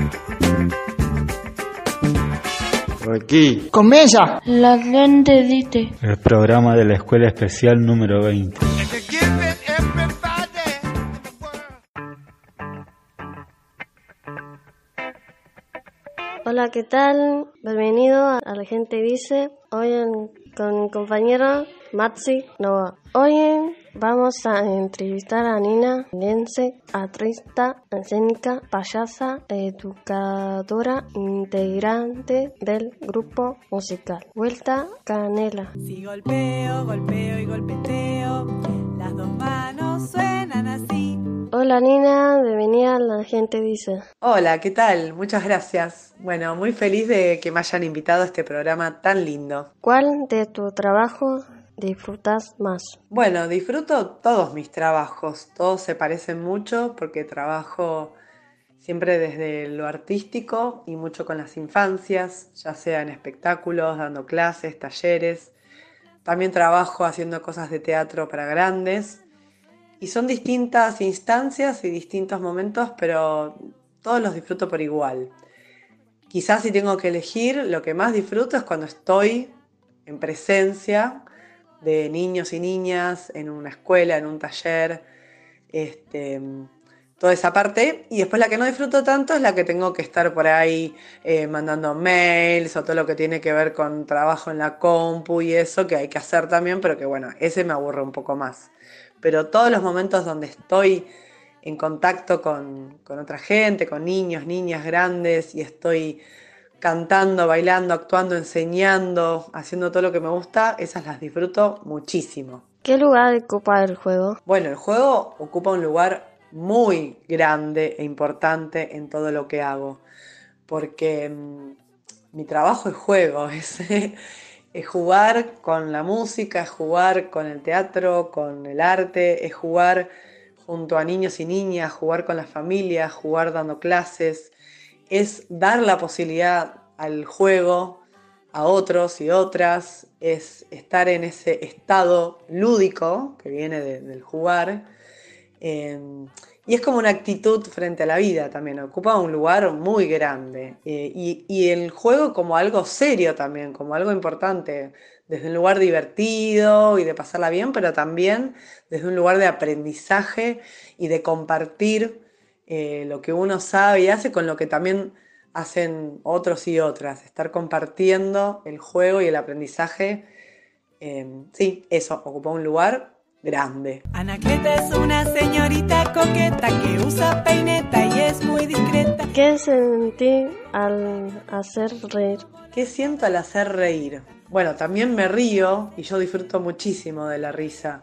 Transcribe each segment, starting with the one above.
Aquí comienza La gente dice. El programa de la Escuela Especial número 20. Hola, ¿qué tal? Bienvenido a La Gente Dice. Hoy con mi compañera Matsi Noah. Hoy vamos a entrevistar a Nina Lense, artista escénica, payasa, educadora, integrante del grupo musical Vuelta Canela. Si golpeo, golpeo y golpeteo, las dos manos suenan así. Hola Nina, bienvenida a La Gente Dice. Hola, ¿qué tal? Muchas gracias. Bueno, muy feliz de que me hayan invitado a este programa tan lindo. ¿Cuál de tu trabajo disfrutas más? Bueno, disfruto todos mis trabajos. Todos se parecen mucho porque trabajo siempre desde lo artístico y mucho con las infancias, ya sea en espectáculos, dando clases, talleres. También trabajo haciendo cosas de teatro para grandes. Y son distintas instancias y distintos momentos, pero todos los disfruto por igual. Quizás si tengo que elegir, lo que más disfruto es cuando estoy en presencia de niños y niñas en una escuela, en un taller, toda esa parte. Y después la que no disfruto tanto es la que tengo que estar por ahí mandando mails o todo lo que tiene que ver con trabajo en la compu y eso que hay que hacer también, pero que bueno, ese me aburre un poco más. Pero todos los momentos donde estoy en contacto con otra gente, con niños, niñas grandes, y estoy cantando, bailando, actuando, enseñando, haciendo todo lo que me gusta, esas las disfruto muchísimo. ¿Qué lugar ocupa el juego? Bueno, el juego ocupa un lugar muy grande e importante en todo lo que hago, porque mi trabajo es juego, es jugar con la música, es jugar con el teatro, con el arte, es jugar junto a niños y niñas, jugar con las familias, jugar dando clases, es dar la posibilidad al juego a otros y otras, es estar en ese estado lúdico que viene del jugar, y es como una actitud frente a la vida también, ocupa un lugar muy grande, y el juego como algo serio también, como algo importante, desde un lugar divertido y de pasarla bien, pero también desde un lugar de aprendizaje y de compartir lo que uno sabe y hace con lo que también hacen otros y otras, estar compartiendo el juego y el aprendizaje, sí, eso, ocupa un lugar grande. Anacleta es una señorita coqueta que usa peineta y es muy discreta. ¿Qué sentí al hacer reír? ¿Qué siento al hacer reír? Bueno, también me río y yo disfruto muchísimo de la risa.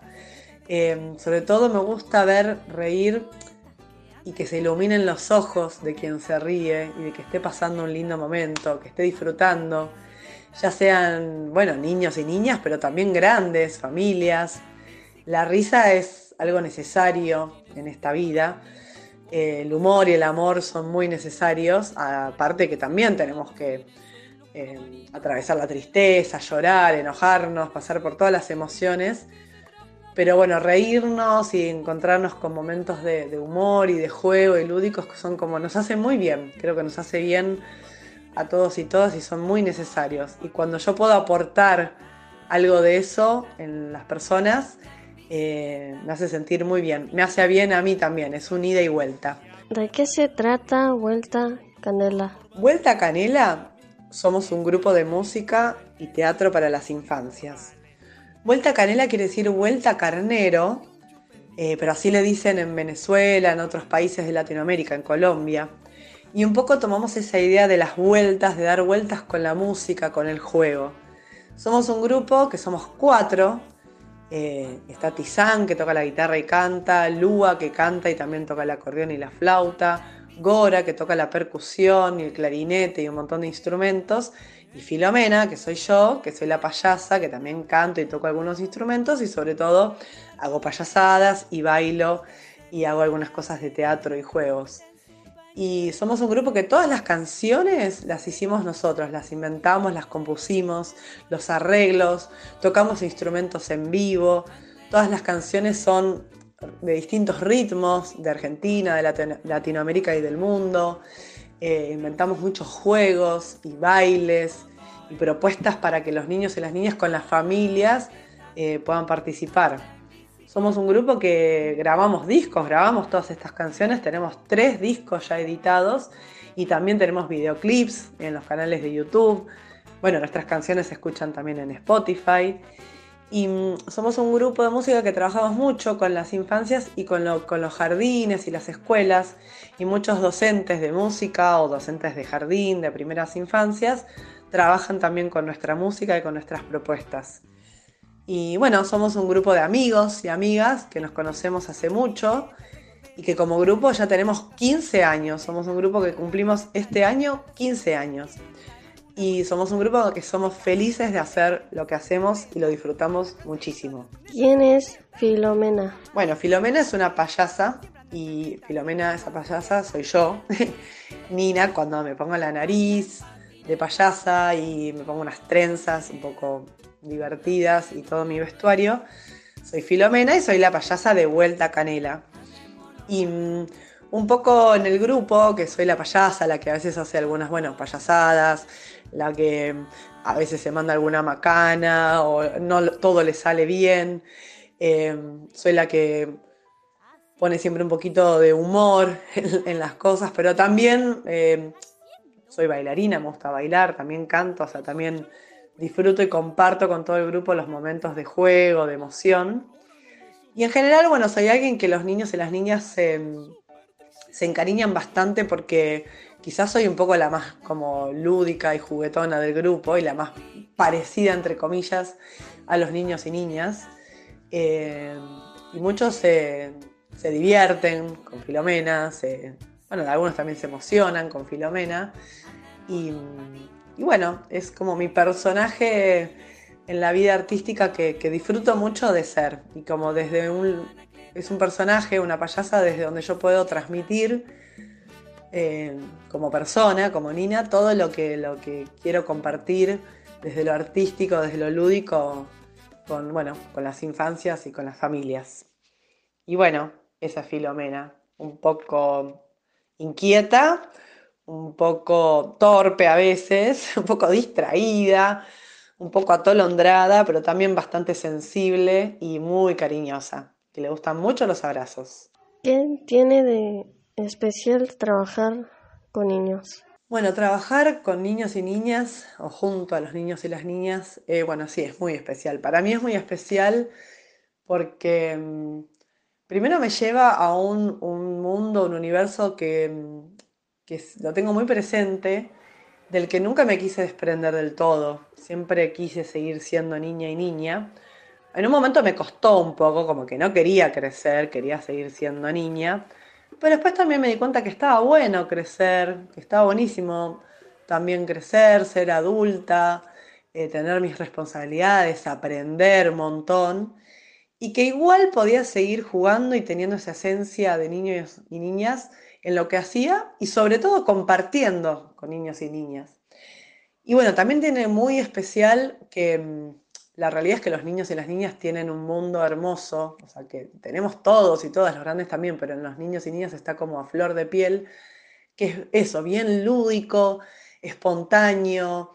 Sobre todo me gusta ver reír y que se iluminen los ojos de quien se ríe y de que esté pasando un lindo momento, que esté disfrutando, ya sean, bueno, niños y niñas, pero también grandes, familias. La risa es algo necesario en esta vida. El humor y el amor son muy necesarios, aparte que también tenemos que atravesar la tristeza, llorar, enojarnos, pasar por todas las emociones. Pero bueno, reírnos y encontrarnos con momentos de humor y de juego y lúdicos que son como, nos hacen muy bien, creo que nos hace bien a todos y todas y son muy necesarios. Y cuando yo puedo aportar algo de eso en las personas, me hace sentir muy bien, me hace bien a mí también, es un ida y vuelta. ¿De qué se trata Vuelta Canela? Vuelta Canela somos un grupo de música y teatro para las infancias. Vuelta Canela quiere decir vuelta carnero, pero así le dicen en Venezuela, en otros países de Latinoamérica, en Colombia. Y un poco tomamos esa idea de las vueltas, de dar vueltas con la música, con el juego. Somos un grupo que somos 4. Está Tizán, que toca la guitarra y canta, Lua, que canta y también toca el acordeón y la flauta, Gora, que toca la percusión y el clarinete y un montón de instrumentos, y Filomena, que soy yo, que soy la payasa, que también canto y toco algunos instrumentos y sobre todo hago payasadas y bailo y hago algunas cosas de teatro y juegos. Y somos un grupo que todas las canciones las hicimos nosotros, las inventamos, las compusimos, los arreglos, tocamos instrumentos en vivo. Todas las canciones son de distintos ritmos, de Argentina, de Latinoamérica y del mundo. inventamos muchos juegos y bailes y propuestas para que los niños y las niñas con las familias puedan participar. Somos un grupo que grabamos discos, grabamos todas estas canciones, tenemos 3 discos ya editados y también tenemos videoclips en los canales de YouTube. Bueno, nuestras canciones se escuchan también en Spotify. Y somos un grupo de música que trabajamos mucho con las infancias y con los jardines y las escuelas, y muchos docentes de música o docentes de jardín, de primeras infancias, trabajan también con nuestra música y con nuestras propuestas. Y bueno, somos un grupo de amigos y amigas que nos conocemos hace mucho y que como grupo ya tenemos 15 años. Somos un grupo que cumplimos este año 15 años. Y somos un grupo que somos felices de hacer lo que hacemos y lo disfrutamos muchísimo. ¿Quién es Filomena? Bueno, Filomena es una payasa y Filomena, esa payasa, soy yo. Nina, cuando me pongo la nariz de payasa y me pongo unas trenzas un poco divertidas y todo mi vestuario, soy Filomena y soy la payasa de Vuelta Canela. Y un poco en el grupo, que soy la payasa, la que a veces hace algunas, payasadas, la que a veces se manda alguna macana o no todo le sale bien. Soy la que pone siempre un poquito de humor en las cosas, pero también soy bailarina, me gusta bailar, también canto, o sea, también disfruto y comparto con todo el grupo los momentos de juego, de emoción. Y en general, soy alguien que los niños y las niñas se encariñan bastante porque quizás soy un poco la más como lúdica y juguetona del grupo y la más parecida, entre comillas, a los niños y niñas. Y muchos se divierten con Filomena, algunos también se emocionan con Filomena. Y es como mi personaje en la vida artística que disfruto mucho de ser. Y como es un personaje, una payasa desde donde yo puedo transmitir como persona, como Nina, todo lo que quiero compartir desde lo artístico, desde lo lúdico, con las infancias y con las familias. Y esa es Filomena, un poco inquieta, un poco torpe a veces, un poco distraída, un poco atolondrada, pero también bastante sensible y muy cariñosa, que le gustan mucho los abrazos. ¿Qué tiene de especial trabajar con niños? Trabajar con niños y niñas, o junto a los niños y las niñas, sí, es muy especial. Para mí es muy especial porque primero me lleva a un mundo, un universo que lo tengo muy presente, del que nunca me quise desprender del todo. Siempre quise seguir siendo niña y niña. En un momento me costó un poco, como que no quería crecer, quería seguir siendo niña. Pero después también me di cuenta que estaba bueno crecer, que estaba buenísimo también crecer, ser adulta, tener mis responsabilidades, aprender un montón. Y que igual podía seguir jugando y teniendo esa esencia de niños y niñas en lo que hacía y sobre todo compartiendo con niños y niñas. Y también tiene muy especial que la realidad es que los niños y las niñas tienen un mundo hermoso, o sea que tenemos todos y todas, los grandes también, pero en los niños y niñas está como a flor de piel, que es eso, bien lúdico, espontáneo,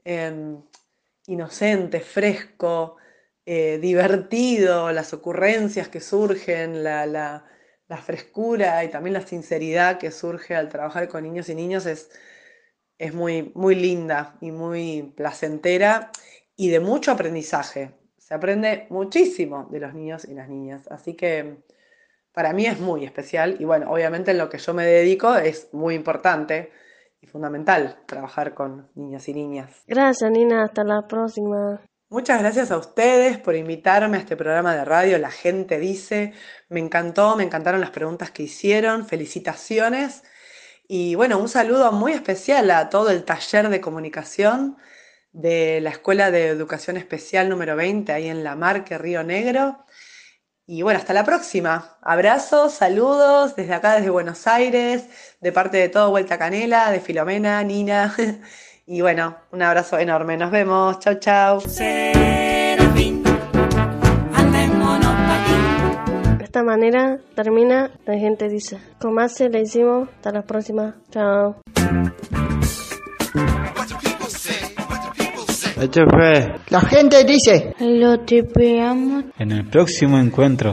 inocente, fresco, divertido, las ocurrencias que surgen, la frescura y también la sinceridad que surge al trabajar con niños y niños es muy, muy linda y muy placentera y de mucho aprendizaje. Se aprende muchísimo de los niños y las niñas, así que para mí es muy especial y obviamente en lo que yo me dedico es muy importante y fundamental trabajar con niños y niñas. Gracias, Nina, hasta la próxima. Muchas gracias a ustedes por invitarme a este programa de radio, La Gente Dice. Me encantaron las preguntas que hicieron, felicitaciones. Y un saludo muy especial a todo el taller de comunicación de la Escuela de Educación Especial número 20, ahí en La Marque, Río Negro. Y hasta la próxima. Abrazos, saludos desde acá, desde Buenos Aires, de parte de todo Vuelta Canela, de Filomena, Nina. Y un abrazo enorme. Nos vemos. Chau, chau. Serafín, anda en monopatín. De esta manera termina La Gente Dice. Con más le hicimos. Hasta la próxima. Chao. La gente dice. Lo tipeamos. En el próximo encuentro.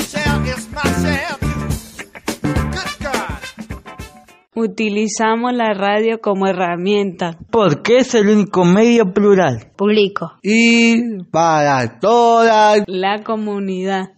Utilizamos la radio como herramienta. Porque es el único medio plural. Público. Y para toda la comunidad.